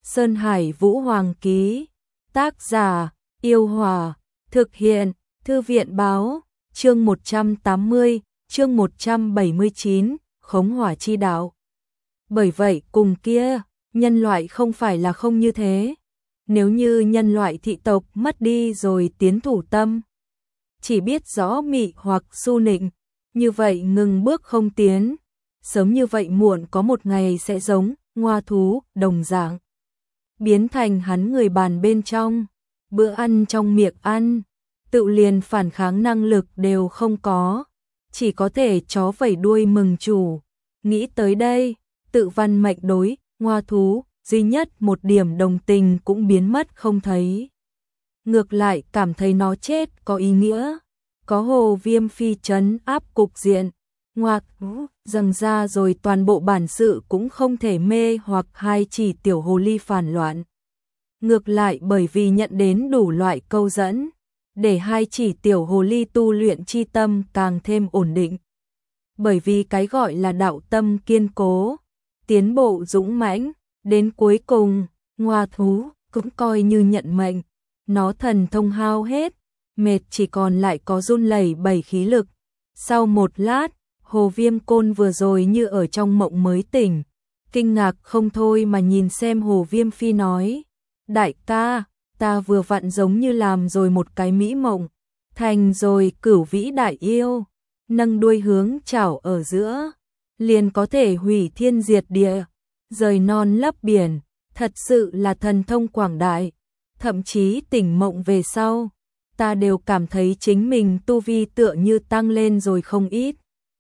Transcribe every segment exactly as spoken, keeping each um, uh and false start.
Sơn Hải Vũ Hoàng ký. Tác giả: Yêu Hòa. Thực hiện: Thư viện báo. Chương một trăm tám mươi, chương một trăm bảy mươi chín, khống hỏa chi đạo. Bởi vậy cùng kia, nhân loại không phải là không như thế. Nếu như nhân loại thị tộc mất đi rồi tiến thủ tâm, chỉ biết rõ mị hoặc su nịnh, như vậy ngừng bước không tiến, sớm như vậy muộn có một ngày sẽ giống ngoa thú đồng dạng, biến thành hắn người bàn bên trong, bữa ăn trong miệng ăn, tự liền phản kháng năng lực đều không có, chỉ có thể chó vẩy đuôi mừng chủ. Nghĩ tới đây, Tự Văn Mệnh đối ngoa thú duy nhất một điểm đồng tình cũng biến mất không thấy. Ngược lại cảm thấy nó chết có ý nghĩa, có Hồ Viêm Phi trấn áp cục diện, ngoạc dâng ra rồi toàn bộ bản sự cũng không thể mê hoặc hai chỉ tiểu hồ ly phản loạn. Ngược lại bởi vì nhận đến đủ loại câu dẫn, để hai chỉ tiểu hồ ly tu luyện chi tâm càng thêm ổn định. Bởi vì cái gọi là đạo tâm kiên cố, tiến bộ dũng mãnh, đến cuối cùng, ngoa thú cũng coi như nhận mệnh, nó thần thông hao hết, mệt chỉ còn lại có run lẩy bẩy khí lực. Sau một lát, Hồ Viêm Côn vừa rồi như ở trong mộng mới tỉnh, kinh ngạc không thôi mà nhìn xem Hồ Viêm Phi nói: "Đại ca, ta vừa vặn giống như làm rồi một cái mỹ mộng, thành rồi cửu vĩ đại yêu, nâng đuôi hướng chảo ở giữa, liền có thể hủy thiên diệt địa, rời non lấp biển, thật sự là thần thông quảng đại, thậm chí tỉnh mộng về sau, ta đều cảm thấy chính mình tu vi tựa như tăng lên rồi không ít.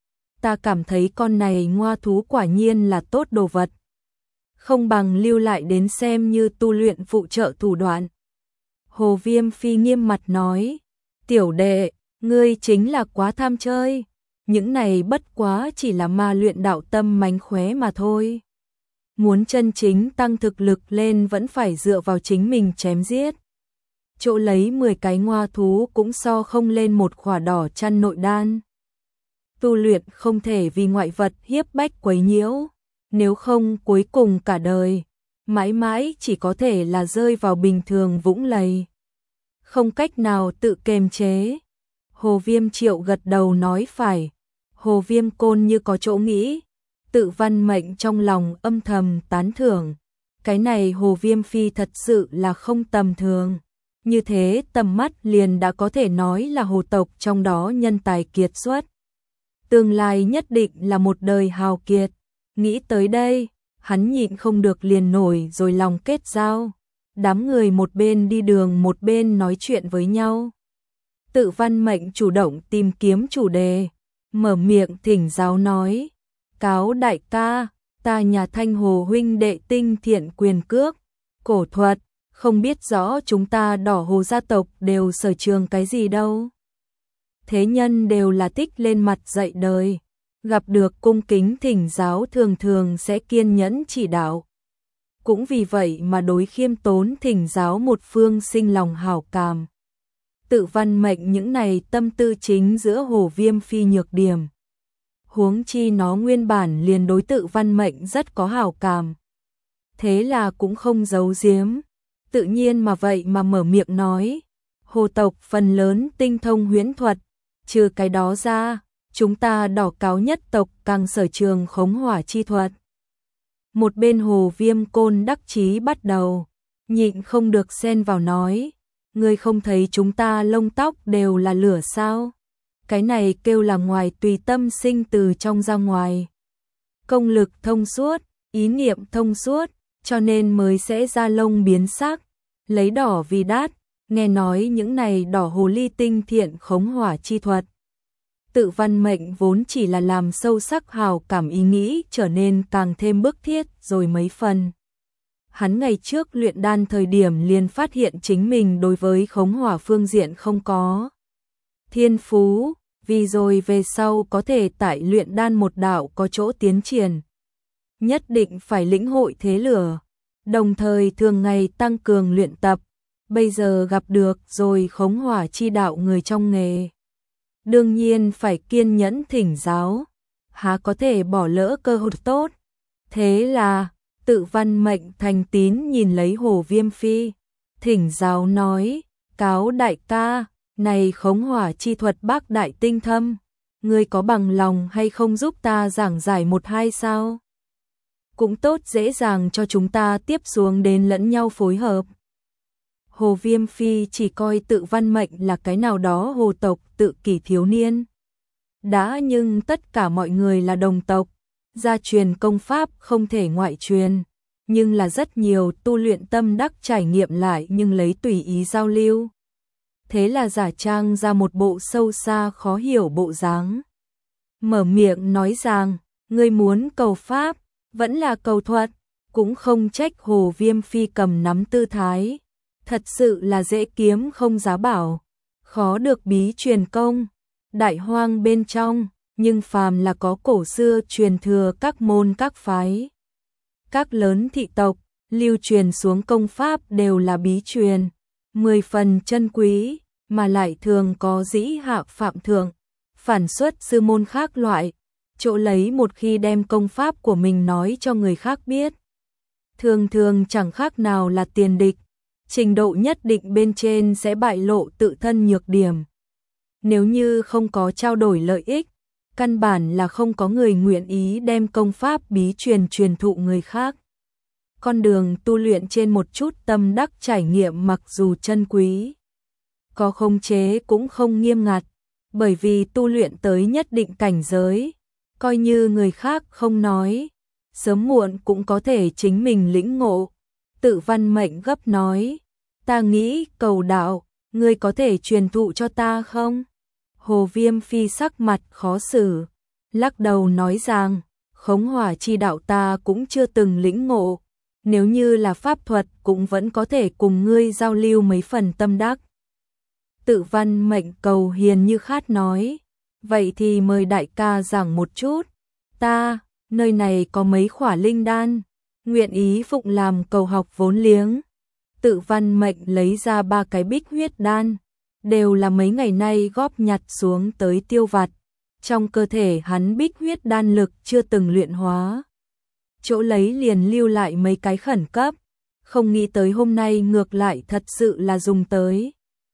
Ta cảm thấy con này ngoa thú quả nhiên là tốt đồ vật, không bằng lưu lại đến xem như tu luyện phụ trợ thủ đoạn." Hồ Viêm Phi nghiêm mặt nói: "Tiểu đệ, ngươi chính là quá tham chơi, những này bất quá chỉ là ma luyện đạo tâm mánh khóe mà thôi. Muốn chân chính tăng thực lực lên vẫn phải dựa vào chính mình chém giết. Chỗ lấy mười cái ngoa thú cũng so không lên một khỏa đỏ chăn nội đan. Tu luyện không thể vì ngoại vật hiếp bách quấy nhiễu, nếu không cuối cùng cả đời, mãi mãi chỉ có thể là rơi vào bình thường vũng lầy, không cách nào tự kiềm chế." Hồ Viêm Triệu gật đầu nói phải. Hồ Viêm Côn như có chỗ nghĩ, Tự Văn Mệnh trong lòng âm thầm tán thưởng. Cái này Hồ Viêm Phi thật sự là không tầm thường. Như thế tầm mắt liền đã có thể nói là hồ tộc trong đó nhân tài kiệt xuất. Tương lai nhất định là một đời hào kiệt. Nghĩ tới đây, hắn nhịn không được liền nổi rồi lòng kết giao. Đám người một bên đi đường một bên nói chuyện với nhau. Tự Văn Mệnh chủ động tìm kiếm chủ đề, mở miệng thỉnh giáo nói: "Cáo đại ca, ta nhà Thanh Hồ huynh đệ tinh thiện quyền cước, cổ thuật, không biết rõ chúng ta Đỏ Hồ gia tộc đều sở trường cái gì đâu. Thế nhân đều là thích lên mặt dạy đời, gặp được cung kính thỉnh giáo thường thường sẽ kiên nhẫn chỉ đạo. Cũng vì vậy mà đối khiêm tốn thỉnh giáo một phương sinh lòng hảo cảm." Tự Văn Mệnh những này tâm tư chính giữa Hồ Viêm Phi nhược điểm. Huống chi nó nguyên bản liền đối Tự Văn Mệnh rất có hảo cảm. Thế là cũng không giấu giếm, tự nhiên mà vậy mà mở miệng nói: "Hồ tộc phần lớn tinh thông huyễn thuật, trừ cái đó ra, chúng ta Đỏ Cáo nhất tộc càng sở trường khống hỏa chi thuật." Một bên Hồ Viêm Côn đắc chí bắt đầu, nhịn không được xen vào nói: "Ngươi không thấy chúng ta lông tóc đều là lửa sao? Cái này kêu là ngoài tùy tâm sinh từ trong ra ngoài. Công lực thông suốt, ý niệm thông suốt, cho nên mới sẽ ra lông biến sắc, lấy đỏ vì đát. Nghe nói những này đỏ hồ ly tinh thiện khống hỏa chi thuật." Tự Văn Mệnh vốn chỉ là làm sâu sắc hào cảm ý nghĩ trở nên càng thêm bức thiết rồi mấy phần. Hắn ngày trước luyện đan thời điểm liền phát hiện chính mình đối với khống hỏa phương diện không có thiên phú, vì rồi về sau có thể tại luyện đan một đạo có chỗ tiến triển, nhất định phải lĩnh hội thế lửa, đồng thời thường ngày tăng cường luyện tập. Bây giờ gặp được rồi khống hỏa chi đạo người trong nghề, đương nhiên phải kiên nhẫn thỉnh giáo, há có thể bỏ lỡ cơ hội tốt. Thế là Tự Văn Mệnh thành tín nhìn lấy Hồ Viêm Phi, thỉnh giáo nói, cáo đại ca, này khống hỏa chi thuật bác đại tinh thâm, ngươi có bằng lòng hay không giúp ta giảng giải một hai sao? Cũng tốt, dễ dàng cho chúng ta tiếp xuống đến lẫn nhau phối hợp. Hồ Viêm Phi chỉ coi Tự Văn Mệnh là cái nào đó hồ tộc tự kỷ thiếu niên. Đã nhưng tất cả mọi người là đồng tộc, gia truyền công pháp không thể ngoại truyền, nhưng là rất nhiều tu luyện tâm đắc trải nghiệm lại nhưng lấy tùy ý giao lưu. Thế là giả trang ra một bộ sâu xa khó hiểu bộ dáng. Mở miệng nói rằng, ngươi muốn cầu pháp, vẫn là cầu thuật, cũng không trách Hồ Viêm Phi cầm nắm tư thái. Thật sự là dễ kiếm không giá bảo, khó được bí truyền công, đại hoang bên trong, nhưng phàm là có cổ xưa truyền thừa các môn các phái. Các lớn thị tộc, lưu truyền xuống công pháp đều là bí truyền, mười phần chân quý, mà lại thường có dĩ hạ phạm thượng, phản xuất sư môn khác loại, chỗ lấy một khi đem công pháp của mình nói cho người khác biết. Thường thường chẳng khác nào là tiền địch, trình độ nhất định bên trên sẽ bại lộ tự thân nhược điểm. Nếu như không có trao đổi lợi ích, căn bản là không có người nguyện ý đem công pháp bí truyền truyền thụ người khác. Con đường tu luyện trên một chút tâm đắc trải nghiệm mặc dù chân quý, có khống chế cũng không nghiêm ngặt, bởi vì tu luyện tới nhất định cảnh giới, coi như người khác không nói, sớm muộn cũng có thể chính mình lĩnh ngộ. Tự Văn Mệnh gấp nói, ta nghĩ cầu đạo, ngươi có thể truyền thụ cho ta không? Hồ Viêm Phi sắc mặt khó xử, lắc đầu nói rằng, khống hỏa chi đạo ta cũng chưa từng lĩnh ngộ, nếu như là pháp thuật cũng vẫn có thể cùng ngươi giao lưu mấy phần tâm đắc. Tự Văn Mệnh cầu hiền như khát nói, vậy thì mời đại ca giảng một chút, ta, nơi này có mấy khỏa linh đan, nguyện ý phụng làm cầu học vốn liếng. Tự Văn Mệnh lấy ra ba cái bích huyết đan, đều là mấy ngày nay góp nhặt xuống tới tiêu vặt, trong cơ thể hắn bích huyết đan lực chưa từng luyện hóa. Chỗ lấy liền lưu lại mấy cái khẩn cấp, không nghĩ tới hôm nay ngược lại thật sự là dùng tới.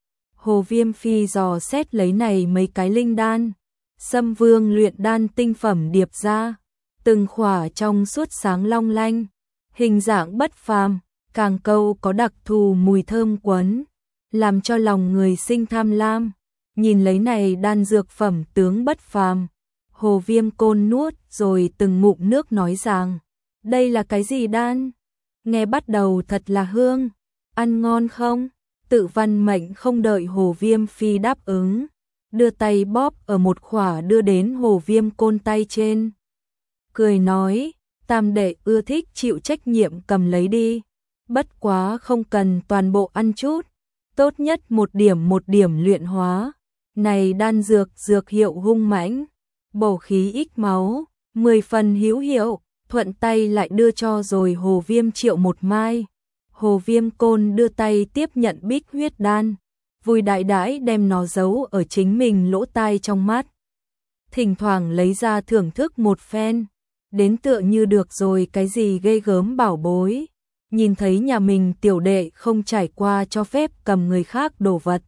Hồ Viêm Phi dò xét lấy này mấy cái linh đan, Sâm Vương luyện đan tinh phẩm điệp ra, từng khỏa trong suốt sáng long lanh, hình dạng bất phàm, càng câu có đặc thù mùi thơm quấn, làm cho lòng người sinh tham lam. Nhìn lấy này đan dược phẩm tướng bất phàm, Hồ Viêm Côn nuốt rồi từng ngụm nước nói rằng, đây là cái gì đan? Nghe bắt đầu thật là hương, ăn ngon không? Tự Văn Mệnh không đợi Hồ Viêm Phi đáp ứng, đưa tay bóp ở một khỏa đưa đến Hồ Viêm Côn tay trên. Cười nói, tam đệ ưa thích chịu trách nhiệm cầm lấy đi, bất quá không cần toàn bộ ăn chút, tốt nhất một điểm một điểm luyện hóa. Này đan dược dược hiệu hung mãnh, bổ khí ích máu, mười phần hữu hiệu, thuận tay lại đưa cho rồi Hồ Viêm Triệu một mai. Hồ Viêm Côn đưa tay tiếp nhận bích huyết đan, vui đại đãi đem nó giấu ở chính mình lỗ tai trong mắt. Thỉnh thoảng lấy ra thưởng thức một phen, đến tựa như được rồi cái gì ghê gớm bảo bối. Nhìn thấy nhà mình tiểu đệ không trải qua cho phép cầm người khác đồ vật,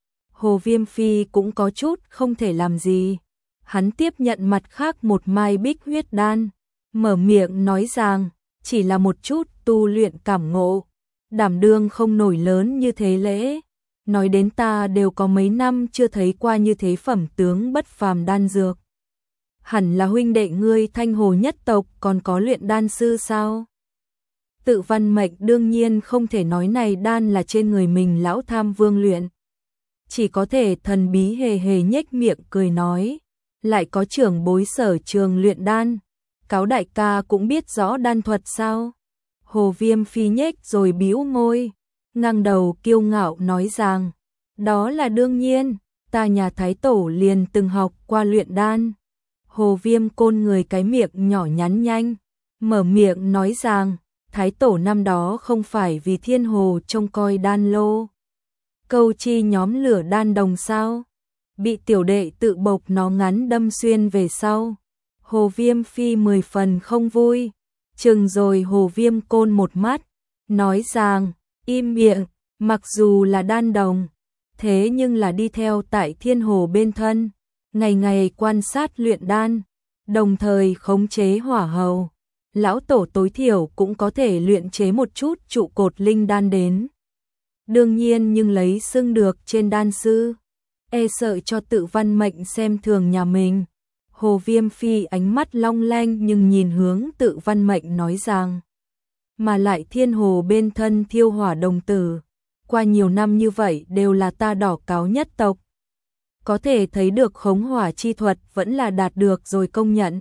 Hồ Viêm Phi cũng có chút không thể làm gì. Hắn tiếp nhận mặt khác một mai bích huyết đan, mở miệng nói rằng, chỉ là một chút tu luyện cảm ngộ, đảm đương không nổi lớn như thế lễ. Nói đến ta đều có mấy năm chưa thấy qua như thế phẩm tướng bất phàm đan dược. Hẳn là huynh đệ ngươi Thanh Hồ nhất tộc còn có luyện đan sư sao? Tự Văn Mệnh đương nhiên không thể nói này đan là trên người mình lão tham vương luyện, chỉ có thể thần bí hề hề nhếch miệng cười nói, lại có trưởng bối sở trường luyện đan, cáo đại ca cũng biết rõ đan thuật sao? Hồ Viêm Phi nhếch rồi bĩu môi, ngang đầu kiêu ngạo nói rằng, đó là đương nhiên, ta nhà Thái Tổ liền từng học qua luyện đan. Hồ Viêm Côn người cái miệng nhỏ nhắn nhanh, mở miệng nói rằng, Thái Tổ năm đó không phải vì thiên hồ trông coi đan lô, câu chi nhóm lửa đan đồng sao? Bị tiểu đệ tự bộc nó ngắn đâm xuyên về sau. Hồ Viêm Phi mười phần không vui, Chừng rồi Hồ Viêm Côn một mắt, nói rằng, im miệng, mặc dù là đan đồng, thế nhưng là đi theo tại Thiên Hồ bên thân, ngày ngày quan sát luyện đan, đồng thời khống chế hỏa hầu. Lão tổ tối thiểu cũng có thể luyện chế một chút trụ cột linh đan đến. Đương nhiên nhưng lấy xưng được trên đan sư, e sợ cho Tự Văn Mệnh xem thường nhà mình. Hồ Viêm Phi ánh mắt long lanh nhưng nhìn hướng Tự Văn Mệnh nói rằng, mà lại Thiên Hồ bên thân thiêu hỏa đồng tử, qua nhiều năm như vậy đều là ta đỏ cáo nhất tộc. Có thể thấy được khống hỏa chi thuật vẫn là đạt được rồi công nhận.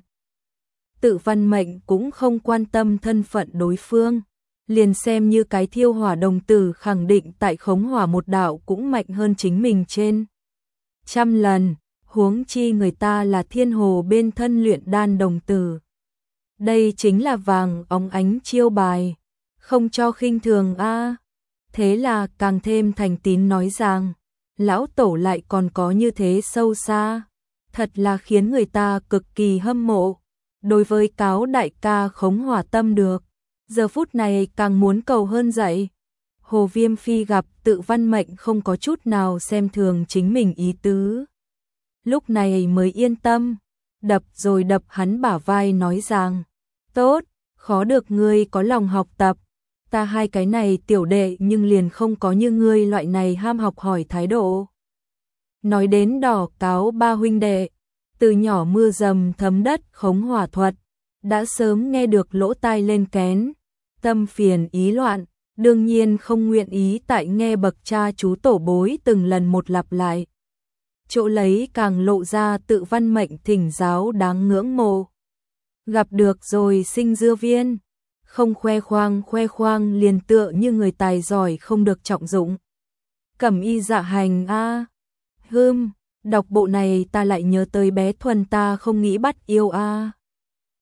Tự Văn Mệnh cũng không quan tâm thân phận đối phương, liền xem như cái thiêu hỏa đồng tử khẳng định tại khống hỏa một đạo cũng mạnh hơn chính mình trên trăm lần, huống chi người ta là Thiên Hồ bên thân luyện đan đồng tử. Đây chính là vàng óng ánh chiêu bài, không cho khinh thường a. Thế là càng thêm thành tín nói rằng, lão tổ lại còn có như thế sâu xa, thật là khiến người ta cực kỳ hâm mộ. Đối với Cáo đại ca khống hỏa tâm được, giờ phút này càng muốn cầu hơn dậy. Hồ Viêm Phi gặp Tự Văn Mệnh không có chút nào xem thường chính mình ý tứ, lúc này mới yên tâm, đập rồi đập hắn bả vai nói rằng, tốt, khó được ngươi có lòng học tập, ta hai cái này tiểu đệ nhưng liền không có như ngươi loại này ham học hỏi thái độ. Nói đến đỏ cáo ba huynh đệ, từ nhỏ mưa dầm thấm đất khống hỏa thuật, đã sớm nghe được lỗ tai lên kén, tâm phiền ý loạn, đương nhiên không nguyện ý tại nghe bậc cha chú tổ bối từng lần một lặp lại. Chỗ lấy càng lộ ra Tự Văn Mệnh thỉnh giáo đáng ngưỡng mộ. Gặp được rồi sinh dưa viên, không khoe khoang khoe khoang liền tựa như người tài giỏi không được trọng dụng. Cẩm y dạ hành a à. Hưm, đọc bộ này ta lại nhớ tới bé Thuần ta không nghĩ bắt yêu a à.